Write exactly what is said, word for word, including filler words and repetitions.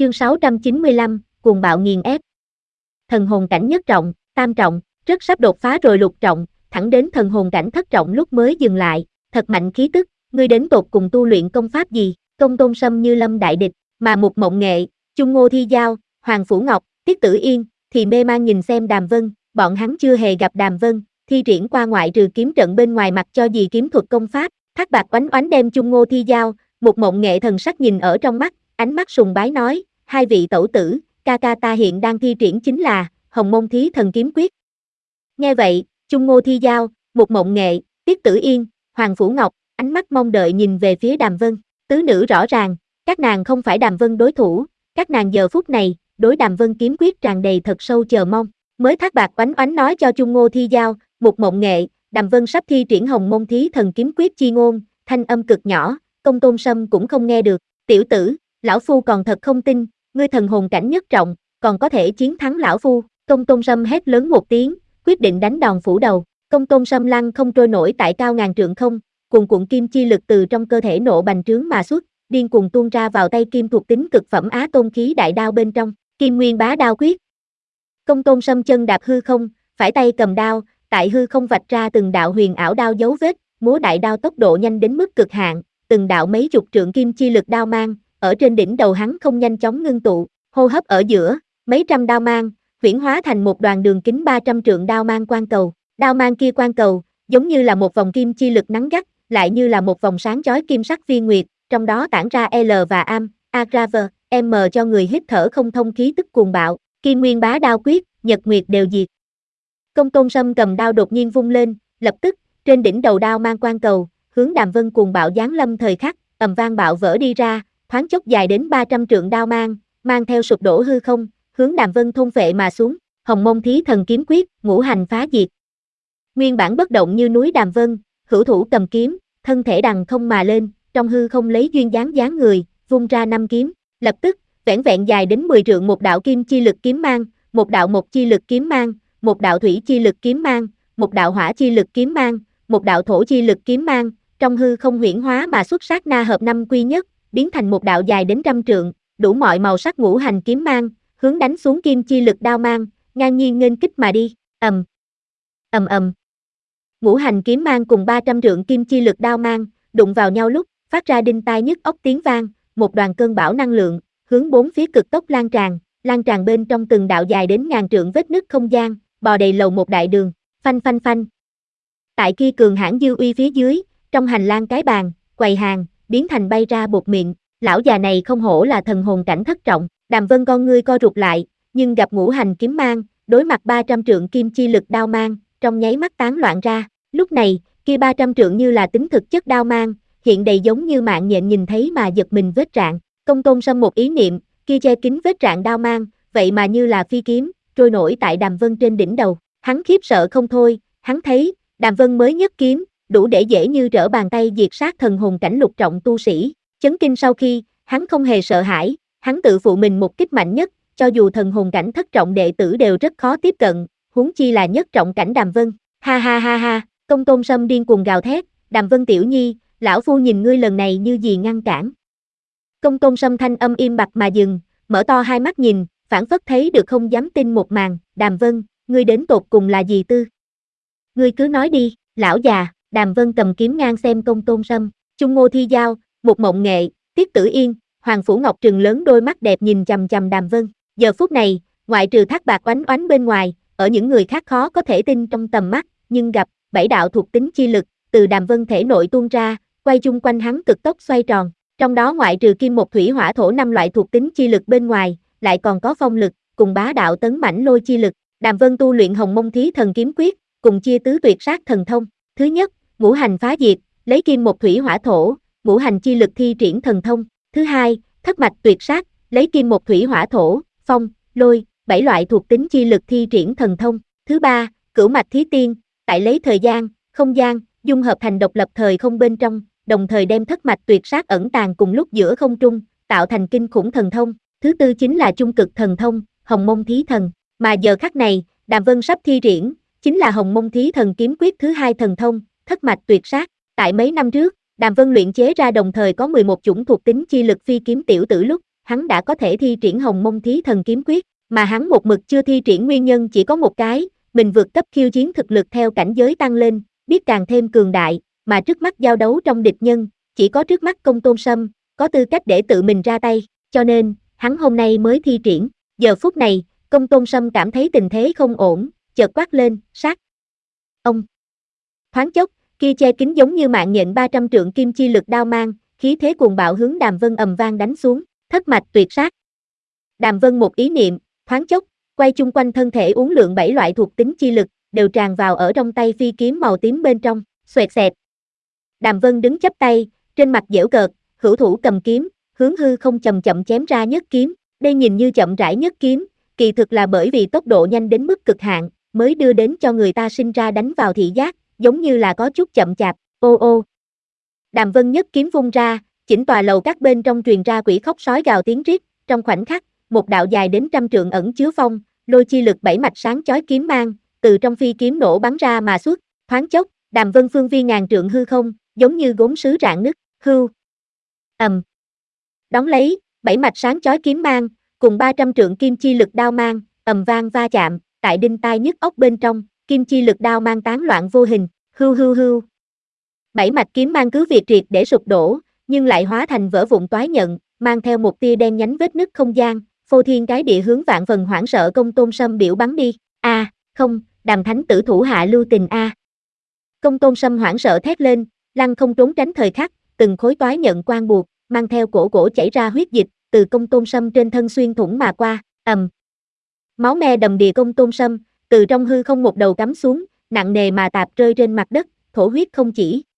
Chương sáu trăm chín mươi lăm, cuồng bạo nghiền ép. Thần hồn cảnh nhất trọng, tam trọng, rất sắp đột phá rồi lục trọng, thẳng đến thần hồn cảnh thất trọng lúc mới dừng lại, thật mạnh khí tức, ngươi đến tột cùng tu luyện công pháp gì? Công Tôn Sâm như lâm đại địch, mà Mục Mộng Nghệ, Chung Ngô Thi Giao, Hoàng Phủ Ngọc, Tiết Tử Yên thì mê man nhìn xem Đàm Vân, bọn hắn chưa hề gặp Đàm Vân, thi triển qua ngoại trừ kiếm trận bên ngoài mặt cho gì kiếm thuật công pháp. Thác Bạt oánh oánh đem Chung Ngô Thi Giao, Mục Mộng Nghệ thần sắc nhìn ở trong mắt, ánh mắt sùng bái nói, hai vị tẩu tử, ca ca ta hiện đang thi triển chính là Hồng Môn Thí Thần Kiếm Quyết. Nghe vậy, Chung Ngô Thi Giao, Mục Mộng Nghệ, Tiết Tử Yên, Hoàng Phủ Ngọc, ánh mắt mong đợi nhìn về phía Đàm Vân, tứ nữ rõ ràng, các nàng không phải Đàm Vân đối thủ, các nàng giờ phút này, đối Đàm Vân kiếm quyết tràn đầy thật sâu chờ mong. Mới Thác Bạt oánh oánh nói cho Chung Ngô Thi Giao, Mục Mộng Nghệ, Đàm Vân sắp thi triển Hồng Môn Thí Thần Kiếm Quyết chi ngôn, thanh âm cực nhỏ, Công Tôn Sâm cũng không nghe được. Tiểu tử, lão phu còn thật không tin, ngươi thần hồn cảnh nhất trọng, còn có thể chiến thắng lão phu. Công Tôn Sâm hét lớn một tiếng, quyết định đánh đòn phủ đầu. Công Tôn Sâm lăn không trôi nổi tại cao ngàn trượng không, cuồn cuộn kim chi lực từ trong cơ thể nộ bành trướng mà xuất, điên cuồng tuôn ra vào tay kim thuộc tính cực phẩm Á Tôn khí đại đao bên trong, Kim Nguyên Bá Đao Quyết. Công Tôn Sâm chân đạp hư không, phải tay cầm đao, tại hư không vạch ra từng đạo huyền ảo đao dấu vết, múa đại đao tốc độ nhanh đến mức cực hạn, từng đạo mấy chục trượng kim chi lực đao mang, ở trên đỉnh đầu hắn không nhanh chóng ngưng tụ, hô hấp ở giữa, mấy trăm đao mang, huyễn hóa thành một đoàn đường kính ba trăm trượng đao mang quang cầu. Đao mang kia quang cầu, giống như là một vòng kim chi lực nắng gắt, lại như là một vòng sáng chói kim sắc viên nguyệt, trong đó tản ra L và Am, Agrava, M cho người hít thở không thông khí tức cuồng bạo, Kim Nguyên Bá Đao Quyết, nhật nguyệt đều diệt. Công Tôn Sâm cầm đao đột nhiên vung lên, lập tức, trên đỉnh đầu đao mang quang cầu, hướng Đàm Vân cuồng bạo giáng lâm thời khắc, ầm vang bạo vỡ đi ra, thoáng chốc dài đến ba trăm trượng đao mang, mang theo sụp đổ hư không, hướng Đàm Vân thôn phệ mà xuống. Hồng Môn Thí Thần Kiếm Quyết, ngũ hành phá diệt. Nguyên bản bất động như núi Đàm Vân, hữu thủ cầm kiếm, thân thể đằng không mà lên, trong hư không lấy duyên dáng dáng người, vung ra năm kiếm, lập tức, vẻn vẹn dài đến mười trượng một đạo kim chi lực kiếm mang, một đạo một chi lực kiếm mang, một đạo thủy chi lực kiếm mang, một đạo hỏa chi lực kiếm mang, một đạo thổ chi lực kiếm mang, trong hư không huyễn hóa mà xuất sát na hợp năm quy nhất, biến thành một đạo dài đến trăm trượng, đủ mọi màu sắc ngũ hành kiếm mang, hướng đánh xuống kim chi lực đao mang, ngang nhiên nghênh kích mà đi. Ầm, ầm ầm. Ngũ hành kiếm mang cùng ba trăm trượng kim chi lực đao mang, đụng vào nhau lúc, phát ra đinh tai nhức óc tiếng vang, một đoàn cơn bão năng lượng, hướng bốn phía cực tốc lan tràn, lan tràn bên trong từng đạo dài đến ngàn trượng vết nứt không gian, bò đầy lầu một đại đường, phanh phanh phanh. Tại kia cường hãn dư uy phía dưới, trong hành lang cái bàn, quầy hàng, biến thành bay ra bột miệng, lão già này không hổ là thần hồn cảnh thất trọng. Đàm Vân con ngươi co rụt lại, nhưng gặp ngũ hành kiếm mang, đối mặt ba trăm trượng kim chi lực đao mang, trong nháy mắt tán loạn ra. Lúc này, kia ba trăm trượng như là tính thực chất đao mang, hiện đầy giống như mạng nhện nhìn thấy mà giật mình vết rạn. Công Tôn Sâm một ý niệm, kia che kín vết rạn đao mang, vậy mà như là phi kiếm, trôi nổi tại Đàm Vân trên đỉnh đầu. Hắn khiếp sợ không thôi, hắn thấy, Đàm Vân mới nhất kiếm, đủ để dễ như trở bàn tay diệt sát thần hồn cảnh lục trọng tu sĩ. Chấn kinh sau khi, hắn không hề sợ hãi, hắn tự phụ mình một kích mạnh nhất, cho dù thần hồn cảnh thất trọng đệ tử đều rất khó tiếp cận, huống chi là nhất trọng cảnh Đàm Vân. Ha ha ha ha, Công Tôn Sâm điên cuồng gào thét, Đàm Vân tiểu nhi, lão phu nhìn ngươi lần này như gì ngăn cản. Công Tôn Sâm thanh âm im bặt mà dừng, mở to hai mắt nhìn, phảng phất thấy được không dám tin một màn, Đàm Vân, ngươi đến tột cùng là gì tư? Ngươi cứ nói đi, lão già. Đàm Vân cầm kiếm ngang xem Công Tôn Sâm, Chung Ngô Thi Giao, Mục Mộng Nghệ, Tiết Tử Yên, Hoàng Phủ Ngọc trừng lớn đôi mắt đẹp nhìn chằm chằm Đàm Vân. Giờ phút này, ngoại trừ Thác Bạt oánh oánh bên ngoài, ở những người khác khó có thể tin trong tầm mắt, nhưng gặp bảy đạo thuộc tính chi lực từ Đàm Vân thể nội tuôn ra, quay chung quanh hắn cực tốc xoay tròn. Trong đó ngoại trừ kim một thủy hỏa thổ năm loại thuộc tính chi lực bên ngoài, lại còn có phong lực cùng bá đạo tấn mãnh lôi chi lực. Đàm Vân tu luyện Hồng Môn Thí Thần Kiếm Quyết, cùng chia tứ tuyệt sát thần thông. Thứ nhất, ngũ hành phá diệt, lấy kim một thủy hỏa thổ, ngũ hành chi lực thi triển thần thông. Thứ hai, thất mạch tuyệt sát, lấy kim một thủy hỏa thổ, phong, lôi, bảy loại thuộc tính chi lực thi triển thần thông. Thứ ba, cửu mạch thí tiên, tại lấy thời gian, không gian, dung hợp thành độc lập thời không bên trong, đồng thời đem thất mạch tuyệt sát ẩn tàng cùng lúc giữa không trung, tạo thành kinh khủng thần thông. Thứ tư chính là trung cực thần thông, Hồng Môn Thí Thần, mà giờ khắc này, Đàm Vân sắp thi triển, chính là Hồng Môn Thí Thần Kiếm Quyết thứ hai thần thông, thất mạch tuyệt sát. Tại mấy năm trước, Đàm Vân luyện chế ra đồng thời có mười một chủng thuộc tính chi lực phi kiếm tiểu tử lúc, hắn đã có thể thi triển Hồng Mông Thí Thần Kiếm Quyết, mà hắn một mực chưa thi triển nguyên nhân chỉ có một cái, mình vượt cấp khiêu chiến thực lực theo cảnh giới tăng lên, biết càng thêm cường đại, mà trước mắt giao đấu trong địch nhân, chỉ có trước mắt Công Tôn Sâm, có tư cách để tự mình ra tay, cho nên, hắn hôm nay mới thi triển. Giờ phút này, Công Tôn Sâm cảm thấy tình thế không ổn, chợt quát lên, sát. Ông. Thoáng chốc, kia che kính giống như mạng nhện ba trăm trượng kim chi lực đao mang, khí thế cuồng bạo hướng Đàm Vân ầm vang đánh xuống, thất mạch tuyệt sát. Đàm Vân một ý niệm, thoáng chốc, quay chung quanh thân thể uốn lượn bảy loại thuộc tính chi lực, đều tràn vào ở trong tay phi kiếm màu tím bên trong, xoẹt xẹt. Đàm Vân đứng chắp tay, trên mặt giễu cợt, hữu thủ cầm kiếm, hướng hư không chậm chậm chém ra nhất kiếm, đây nhìn như chậm rãi nhất kiếm, kỳ thực là bởi vì tốc độ nhanh đến mức cực hạn, mới đưa đến cho người ta sinh ra đánh vào thị giác, giống như là có chút chậm chạp, ô ô. Đàm Vân nhất kiếm vung ra, chỉnh tòa lầu các bên trong truyền ra quỷ khóc sói gào tiếng rít, trong khoảnh khắc, một đạo dài đến trăm trượng ẩn chứa phong, lôi chi lực bảy mạch sáng chói kiếm mang, từ trong phi kiếm nổ bắn ra mà xuất, thoáng chốc, Đàm Vân phương vi ngàn trượng hư không, giống như gốm sứ rạn nứt, hưu. Ầm. Đón lấy, bảy mạch sáng chói kiếm mang, cùng ba trăm trượng kim chi lực đao mang, ầm vang va chạm, tại đinh tai nhức óc bên trong, kim chi lực đao mang tán loạn vô hình, hưu hưu hưu. Bảy mạch kiếm mang cứ việc triệt để sụp đổ, nhưng lại hóa thành vỡ vụn toái nhận, mang theo một tia đen nhánh vết nứt không gian, phô thiên cái địa hướng vạn phần hoảng sợ Công Tôn Sâm biểu bắn đi. A, à, không, Đàm thánh tử thủ hạ lưu tình a. À. Công Tôn Sâm hoảng sợ thét lên, lăng không trốn tránh thời khắc, từng khối toái nhận quang buộc, mang theo cổ cổ chảy ra huyết dịch, từ Công Tôn Sâm trên thân xuyên thủng mà qua, ầm. Máu me đầm đìa Công Tôn Sâm, từ trong hư không một đầu cắm xuống, nặng nề mà tạp rơi trên mặt đất, thổ huyết không chỉ.